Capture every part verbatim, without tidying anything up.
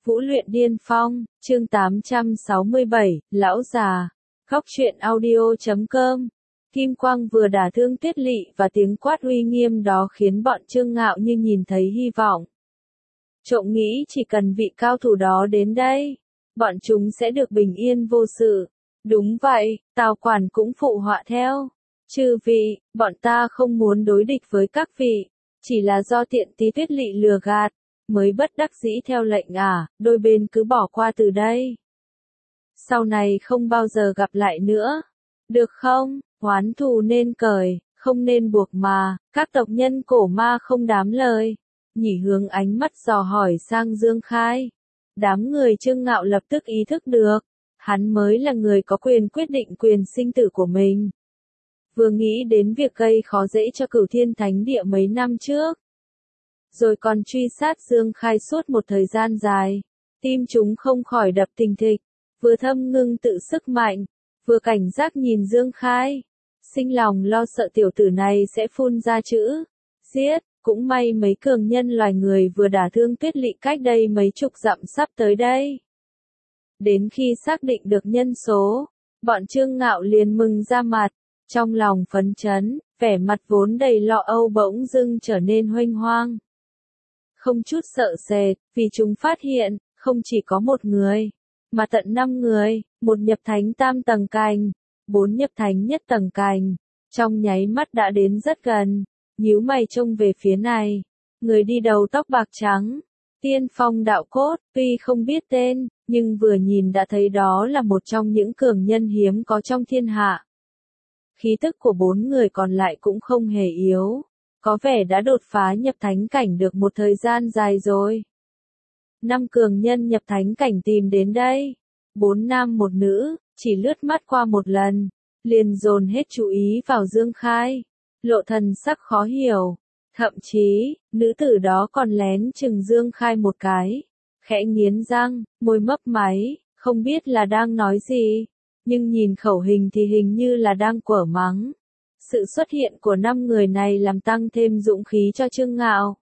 Vũ luyện điên phong, chương tám trăm sáu mươi bảy, lão già. Góc truyện audio chấm com. Kim quang vừa đả thương Tuyết Lị và tiếng quát uy nghiêm đó khiến bọn Trương Ngạo như nhìn thấy hy vọng. Trộm nghĩ chỉ cần vị cao thủ đó đến đây, bọn chúng sẽ được bình yên vô sự. Đúng vậy, Tào Quản cũng phụ họa theo. Chư vị, bọn ta không muốn đối địch với các vị, chỉ là do tiện tí Tuyết Lị lừa gạt, mới bất đắc dĩ theo lệnh à, đôi bên cứ bỏ qua từ đây. Sau này không bao giờ gặp lại nữa. Được không, oán thù nên cởi, không nên buộc mà, các tộc nhân cổ ma không đám lời. Nhỉ hướng ánh mắt dò hỏi sang Dương Khai. Đám người Trương Ngạo lập tức ý thức được, hắn mới là người có quyền quyết định quyền sinh tử của mình. Vừa nghĩ đến việc gây khó dễ cho Cửu Thiên Thánh Địa mấy năm trước, rồi còn truy sát Dương Khai suốt một thời gian dài, tim chúng không khỏi đập thình thịch, vừa thâm ngưng tự sức mạnh, vừa cảnh giác nhìn Dương Khai, sinh lòng lo sợ tiểu tử này sẽ phun ra chữ giết. Cũng may mấy cường nhân loài người vừa đả thương Tuyết Lị cách đây mấy chục dặm sắp tới đây. Đến khi xác định được nhân số, bọn Trương Ngạo liền mừng ra mặt, trong lòng phấn chấn, vẻ mặt vốn đầy lo âu bỗng dưng trở nên huênh hoang. Không chút sợ sệt, vì chúng phát hiện, không chỉ có một người, mà tận năm người, một nhập thánh tam tầng cành, bốn nhập thánh nhất tầng cành, trong nháy mắt đã đến rất gần. Nhíu mày trông về phía này, người đi đầu tóc bạc trắng, Tiên Phong đạo cốt, tuy không biết tên, nhưng vừa nhìn đã thấy đó là một trong những cường nhân hiếm có trong thiên hạ. Khí tức của bốn người còn lại cũng không hề yếu, có vẻ đã đột phá nhập thánh cảnh được một thời gian dài rồi. Năm cường nhân nhập thánh cảnh tìm đến đây, bốn nam một nữ, chỉ lướt mắt qua một lần, liền dồn hết chú ý vào Dương Khai. Lộ thần sắc khó hiểu, thậm chí, nữ tử đó còn lén chừng Dương Khai một cái, khẽ nghiến răng, môi mấp máy, không biết là đang nói gì, nhưng nhìn khẩu hình thì hình như là đang quở mắng. Sự xuất hiện của năm người này làm tăng thêm dũng khí cho Trương Ngạo.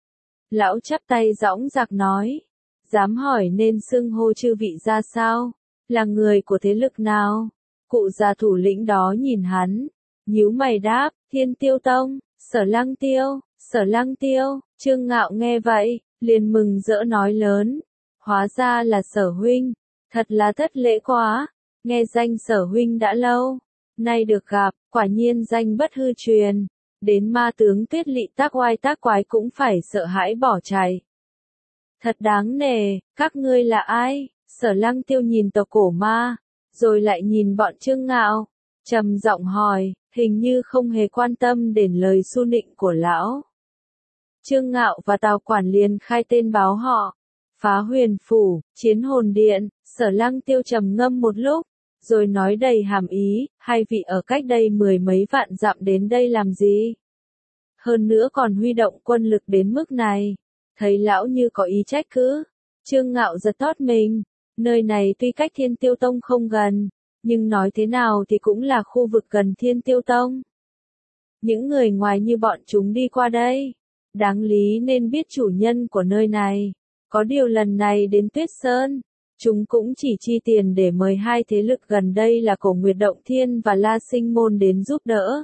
Lão chắp tay dõng dạc nói, dám hỏi nên xưng hô chư vị ra sao, là người của thế lực nào? Cụ già thủ lĩnh đó nhìn hắn, nhíu mày đáp, Thiên Tiêu Tông, Sở Lăng Tiêu, Sở Lăng Tiêu. Trương Ngạo nghe vậy, liền mừng rỡ nói lớn, hóa ra là Sở huynh, thật là thất lễ quá, nghe danh Sở huynh đã lâu, nay được gặp, quả nhiên danh bất hư truyền, đến ma tướng Tuyết Lị tác oai tác quái cũng phải sợ hãi bỏ chạy. Thật đáng nể, các ngươi là ai? Sở Lăng Tiêu nhìn tộc cổ ma, rồi lại nhìn bọn Trương Ngạo, trầm giọng hỏi, hình như không hề quan tâm đến lời su nịnh của lão. Trương Ngạo và Tào Quản liền khai tên báo họ, Phá Huyền Phủ, Chiến Hồn Điện. Sở Lăng Tiêu trầm ngâm một lúc, rồi nói đầy hàm ý, hai vị ở cách đây mười mấy vạn dặm đến đây làm gì? Hơn nữa còn huy động quân lực đến mức này, thấy lão như có ý trách cứ. Trương Ngạo giật thót mình, nơi này tuy cách Thiên Tiêu Tông không gần, nhưng nói thế nào thì cũng là khu vực gần Thiên Tiêu Tông. Những người ngoài như bọn chúng đi qua đây, đáng lý nên biết chủ nhân của nơi này. Có điều lần này đến Tuyết Sơn, chúng cũng chỉ chi tiền để mời hai thế lực gần đây là Cổ Nguyệt Động Thiên và La Sinh Môn đến giúp đỡ.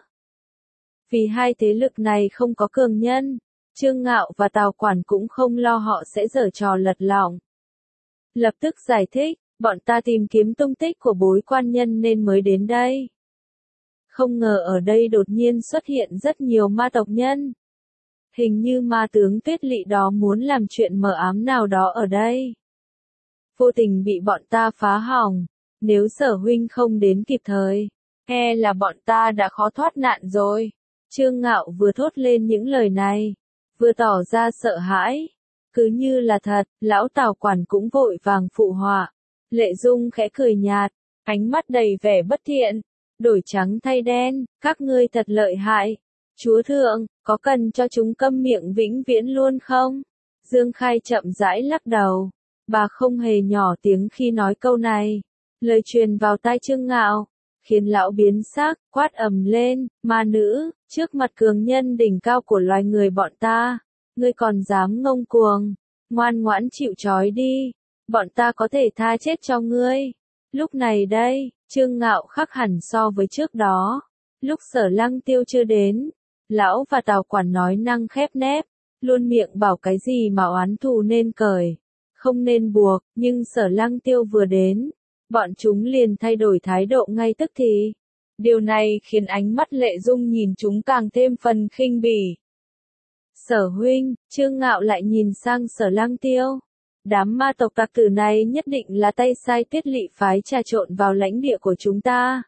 Vì hai thế lực này không có cường nhân, Trương Ngạo và Tào Quản cũng không lo họ sẽ giở trò lật lọng. Lập tức giải thích, bọn ta tìm kiếm tung tích của bối quan nhân nên mới đến đây. Không ngờ ở đây đột nhiên xuất hiện rất nhiều ma tộc nhân. Hình như ma tướng Tuyết Lị đó muốn làm chuyện mờ ám nào đó ở đây. Vô tình bị bọn ta phá hỏng, nếu Sở huynh không đến kịp thời, e là bọn ta đã khó thoát nạn rồi. Trương Ngạo vừa thốt lên những lời này, vừa tỏ ra sợ hãi. Cứ như là thật, lão Tào Quản cũng vội vàng phụ họa. Lệ Dung khẽ cười nhạt, ánh mắt đầy vẻ bất thiện, đổi trắng thay đen, các ngươi thật lợi hại. Chúa thượng, có cần cho chúng câm miệng vĩnh viễn luôn không? Dương Khai chậm rãi lắc đầu, bà không hề nhỏ tiếng khi nói câu này. Lời truyền vào tai Trương Ngạo, khiến lão biến sắc, quát ầm lên, ma nữ, trước mặt cường nhân đỉnh cao của loài người bọn ta, ngươi còn dám ngông cuồng, ngoan ngoãn chịu trói đi. bọn ta có thể tha chết cho ngươi. Lúc này đây, Trương Ngạo khác hẳn so với trước đó. Lúc Sở Lăng Tiêu chưa đến, lão và Tào Quản nói năng khép nép, luôn miệng bảo cái gì mà oán thù nên cởi, không nên buộc, nhưng Sở Lăng Tiêu vừa đến, bọn chúng liền thay đổi thái độ ngay tức thì. Điều này khiến ánh mắt Lệ Dung nhìn chúng càng thêm phần khinh bỉ. Sở huynh, Trương Ngạo lại nhìn sang Sở Lăng Tiêu. Đám ma tộc tặc tử này nhất định là tay sai Tuyết Lỵ phái trà trộn vào lãnh địa của chúng ta.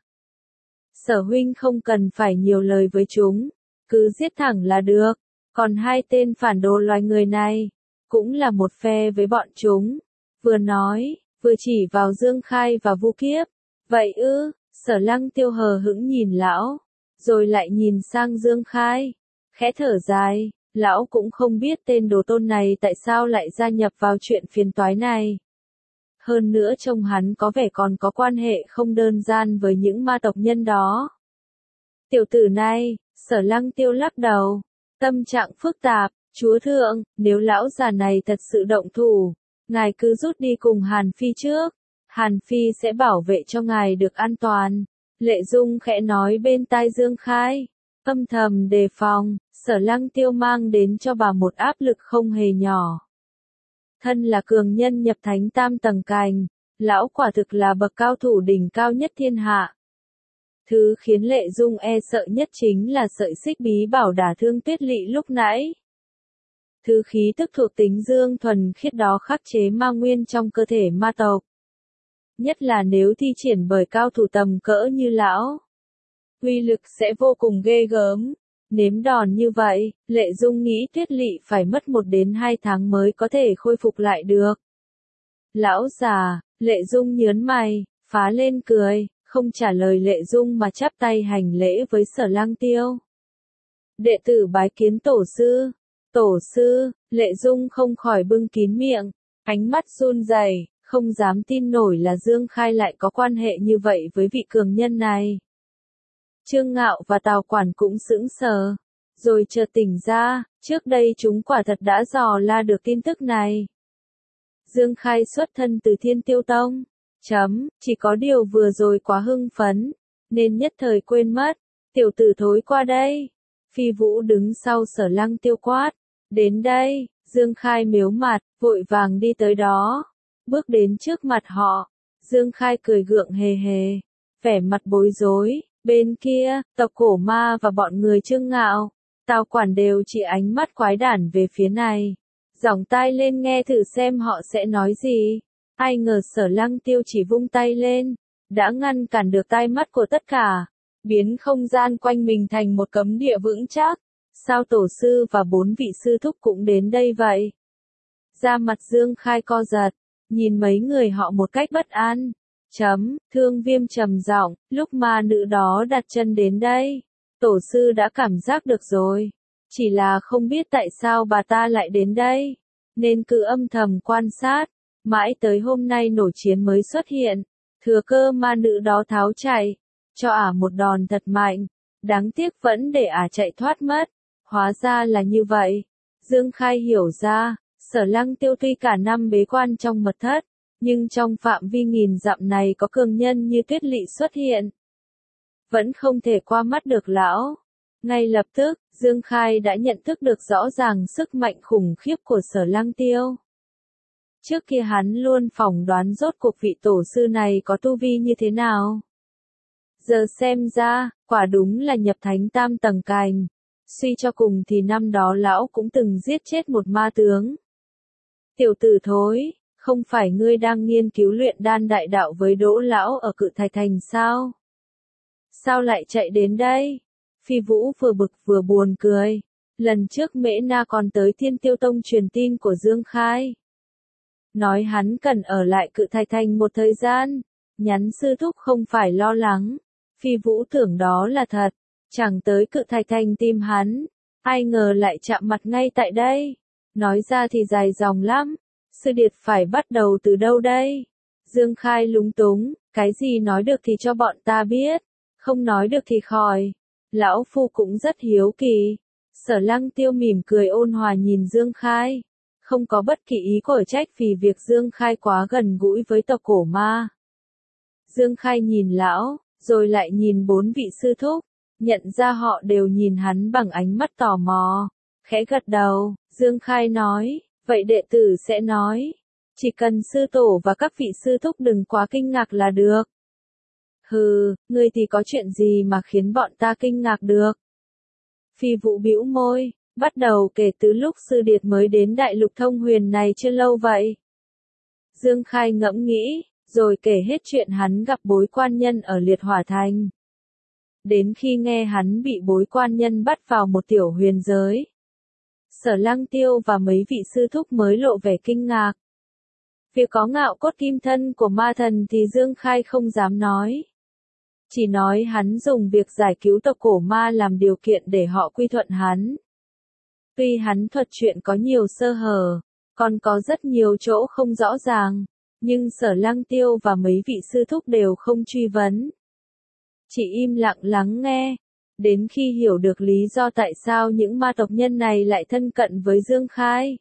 Sở huynh không cần phải nhiều lời với chúng, cứ giết thẳng là được. Còn hai tên phản đồ loài người này, cũng là một phe với bọn chúng. Vừa nói, vừa chỉ vào Dương Khai và Vu Kiếp. Vậy ư, Sở Lăng Tiêu hờ hững nhìn lão, rồi lại nhìn sang Dương Khai, khẽ thở dài. Lão cũng không biết tên đồ tôn này tại sao lại gia nhập vào chuyện phiền toái này. Hơn nữa trông hắn có vẻ còn có quan hệ không đơn giản với những ma tộc nhân đó. Tiểu tử này, Sở Lăng Tiêu lắc đầu, tâm trạng phức tạp, chúa thượng, nếu lão già này thật sự động thủ, ngài cứ rút đi cùng Hàn Phi trước, Hàn Phi sẽ bảo vệ cho ngài được an toàn. Lệ Dung khẽ nói bên tai Dương Khai, âm thầm đề phòng. Sở Lăng Tiêu mang đến cho bà một áp lực không hề nhỏ. Thân là cường nhân nhập thánh tam tầng cành, lão quả thực là bậc cao thủ đỉnh cao nhất thiên hạ. Thứ khiến Lệ Dung e sợ nhất chính là sợi xích bí bảo đả thương Tuyết Lỵ lúc nãy. Thứ khí tức thuộc tính dương thuần khiết đó khắc chế ma nguyên trong cơ thể ma tộc. Nhất là nếu thi triển bởi cao thủ tầm cỡ như lão, uy lực sẽ vô cùng ghê gớm. Nếm đòn như vậy, Lệ Dung nghĩ Tuyết Lỵ phải mất một đến hai tháng mới có thể khôi phục lại được. Lão già, Lệ Dung nhớn mày, phá lên cười, không trả lời Lệ Dung mà chắp tay hành lễ với Sở Lăng Tiêu. Đệ tử bái kiến tổ sư. Tổ sư, Lệ Dung không khỏi bưng kín miệng, ánh mắt run rẩy, không dám tin nổi là Dương Khai lại có quan hệ như vậy với vị cường nhân này. Trương Ngạo và Tào Quản cũng sững sờ, rồi chợt tỉnh ra, trước đây chúng quả thật đã dò la được tin tức này. Dương Khai xuất thân từ Thiên Tiêu Tông, chấm, chỉ có điều vừa rồi quá hưng phấn, nên nhất thời quên mất, tiểu tử thối qua đây. Phi Vũ đứng sau Sở Lăng Tiêu quát, đến đây, Dương Khai mếu mặt, vội vàng đi tới đó, bước đến trước mặt họ. Dương Khai cười gượng hề hề, vẻ mặt bối rối. Bên kia, tộc Cổ Ma và bọn người Trương Ngạo, Tào Quản đều chỉ ánh mắt quái đản về phía này. Giỏng tai lên nghe thử xem họ sẽ nói gì. Ai ngờ Sở Lăng Tiêu chỉ vung tay lên, đã ngăn cản được tai mắt của tất cả, biến không gian quanh mình thành một cấm địa vững chắc. Sao tổ sư và bốn vị sư thúc cũng đến đây vậy? Da mặt Dương Khai co giật, nhìn mấy người họ một cách bất an. Chấm, Thương Viêm trầm giọng, lúc ma nữ đó đặt chân đến đây, tổ sư đã cảm giác được rồi. Chỉ là không biết tại sao bà ta lại đến đây, nên cứ âm thầm quan sát, mãi tới hôm nay nổi chiến mới xuất hiện, thừa cơ ma nữ đó tháo chạy, cho ả một đòn thật mạnh, đáng tiếc vẫn để ả chạy thoát mất. Hóa ra là như vậy. Dương Khai hiểu ra, Sở Lăng Tiêu tuy cả năm bế quan trong mật thất, nhưng trong phạm vi nghìn dặm này có cường nhân như Tuyết Lỵ xuất hiện, vẫn không thể qua mắt được lão. Ngay lập tức, Dương Khai đã nhận thức được rõ ràng sức mạnh khủng khiếp của Sở Lăng Tiêu. Trước kia hắn luôn phỏng đoán rốt cuộc vị tổ sư này có tu vi như thế nào. Giờ xem ra, quả đúng là nhập thánh tam tầng cành. Suy cho cùng thì năm đó lão cũng từng giết chết một ma tướng. Tiểu tử thối, không phải ngươi đang nghiên cứu luyện đan đại đạo với Đỗ lão ở Cự Thạch Thành sao? Sao lại chạy đến đây? Phi Vũ vừa bực vừa buồn cười. Lần trước Mễ Na còn tới Thiên Tiêu Tông truyền tin của Dương Khai, nói hắn cần ở lại Cự Thạch Thành một thời gian, nhắn sư thúc không phải lo lắng. Phi Vũ tưởng đó là thật, chẳng tới Cự Thạch Thành tìm hắn, ai ngờ lại chạm mặt ngay tại đây. Nói ra thì dài dòng lắm, sư điệt phải bắt đầu từ đâu đây? Dương Khai lúng túng, cái gì nói được thì cho bọn ta biết, không nói được thì khỏi. Lão Phu cũng rất hiếu kỳ. Sở Lăng Tiêu mỉm cười ôn hòa nhìn Dương Khai, không có bất kỳ ý của trách vì việc Dương Khai quá gần gũi với tộc cổ ma. Dương Khai nhìn lão, rồi lại nhìn bốn vị sư thúc, nhận ra họ đều nhìn hắn bằng ánh mắt tò mò, khẽ gật đầu, Dương Khai nói, vậy đệ tử sẽ nói, chỉ cần sư tổ và các vị sư thúc đừng quá kinh ngạc là được. Hừ, ngươi thì có chuyện gì mà khiến bọn ta kinh ngạc được? Phi Vũ bĩu môi, bắt đầu kể từ lúc sư điệt mới đến đại lục thông huyền này chưa lâu vậy. Dương Khai ngẫm nghĩ, rồi kể hết chuyện hắn gặp bối quan nhân ở Liệt Hỏa Thành. Đến khi nghe hắn bị bối quan nhân bắt vào một tiểu huyền giới, Sở Lăng Tiêu và mấy vị sư thúc mới lộ vẻ kinh ngạc. Việc có ngạo cốt kim thân của ma thần thì Dương Khai không dám nói. Chỉ nói hắn dùng việc giải cứu tộc cổ ma làm điều kiện để họ quy thuận hắn. Tuy hắn thuật chuyện có nhiều sơ hở, còn có rất nhiều chỗ không rõ ràng, nhưng Sở Lăng Tiêu và mấy vị sư thúc đều không truy vấn. Chỉ im lặng lắng nghe, đến khi hiểu được lý do tại sao những ma tộc nhân này lại thân cận với Dương Khai.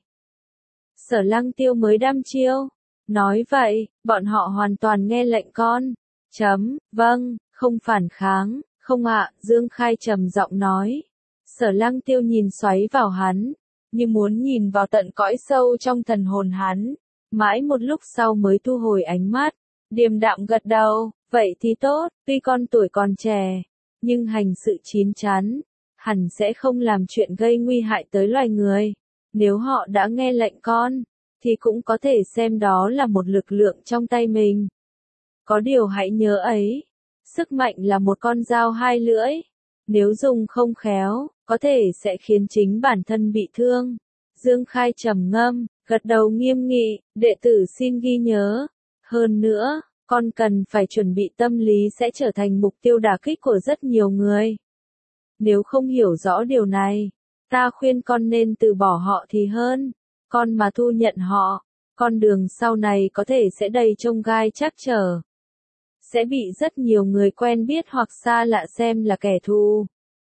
Sở Lăng Tiêu mới đăm chiêu, nói vậy, bọn họ hoàn toàn nghe lệnh con. Chấm, vâng, không phản kháng, không ạ, Dương Khai trầm giọng nói. Sở Lăng Tiêu nhìn xoáy vào hắn, như muốn nhìn vào tận cõi sâu trong thần hồn hắn, mãi một lúc sau mới thu hồi ánh mắt, điềm đạm gật đầu, vậy thì tốt, tuy con tuổi còn trẻ, nhưng hành sự chín chắn, hẳn sẽ không làm chuyện gây nguy hại tới loài người. Nếu họ đã nghe lệnh con, thì cũng có thể xem đó là một lực lượng trong tay mình. Có điều hãy nhớ ấy, sức mạnh là một con dao hai lưỡi, nếu dùng không khéo, có thể sẽ khiến chính bản thân bị thương. Dương Khai trầm ngâm, gật đầu nghiêm nghị, đệ tử xin ghi nhớ. Hơn nữa, con cần phải chuẩn bị tâm lý sẽ trở thành mục tiêu đả kích của rất nhiều người. Nếu không hiểu rõ điều này, ta khuyên con nên từ bỏ họ thì hơn. Con mà thu nhận họ, con đường sau này có thể sẽ đầy chông gai trắc trở. Sẽ bị rất nhiều người quen biết hoặc xa lạ xem là kẻ thù.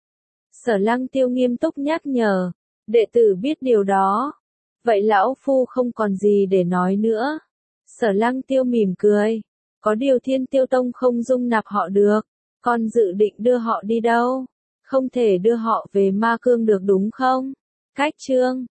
Sở Lăng Tiêu nghiêm túc nhắc nhở, đệ tử biết điều đó. Vậy lão phu không còn gì để nói nữa. Sở Lăng Tiêu mỉm cười, có điều Thiên Tiêu Tông không dung nạp họ được, con dự định đưa họ đi đâu? Không thể đưa họ về Ma Cương được đúng không? Cách chương